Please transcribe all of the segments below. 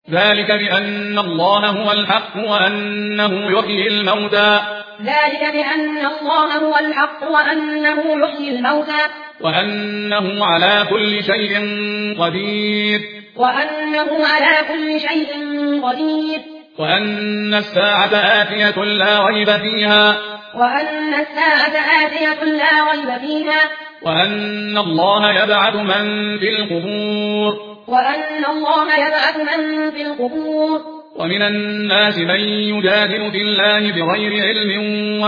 ذلك بأن الله هو الحق وأنه يحيي الموتى وأنه على كل شيء قدير وأن الساعة آتية لا ريب فيها وأن الله يبعث من في القبور ومن الناس من يجادل في الله بغير علم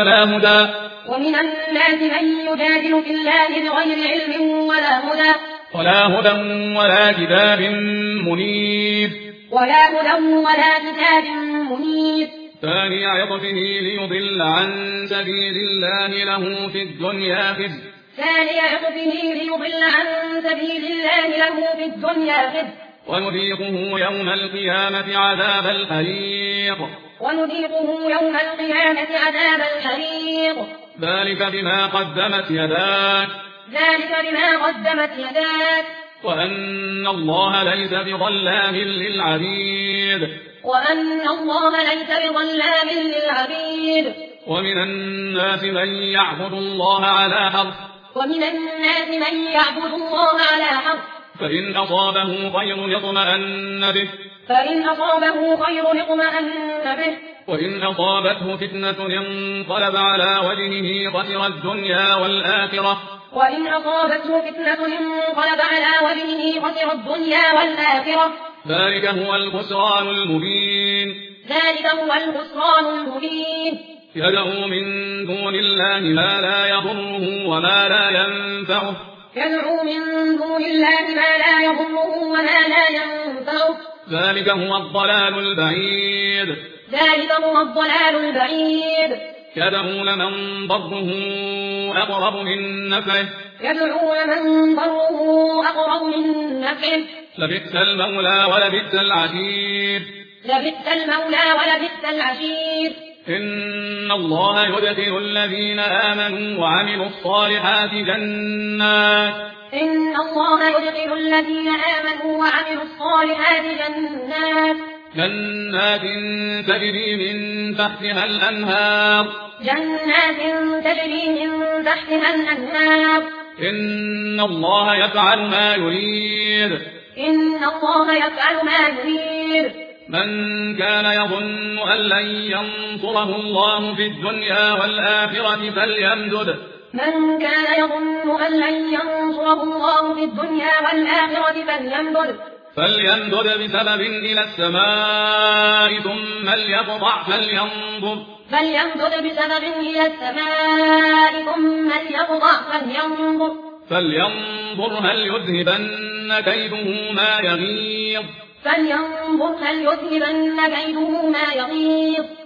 ولا هدى ولا كتاب منير ثاني عطفه ليضل عن سبيل الله له في الدنيا خزي ونذيقه يوم القيامة عذاب الحريق ذلك بما قدمت يداك وأن الله ليس بظلام للعبيد ومن الناس من يعبد الله على حرف فإن أصابه خير اطمأن به وإن أصابته فتنة انقلب على وجهه خسر الدنيا والآخرة ذلك هو الخسران المبين يدعو من دون الله ما لا يضره وما لا ينفعه ذلك هو الضلال البعيد يدعو لمن ضره أقرب من نفعه لبئس المولى ولبئس العشير إن الله يدخل الذين آمنوا وعملوا الصالحات جنات تجري من تحتها الأنهار إن الله يفعل ما يريد من كان يظن أن لن ينصره الله في الدنيا والآخرة فليمدد بسبب إلى السماء ثم ليقطع فلينظر هل يذهبن كيده ما يغيظ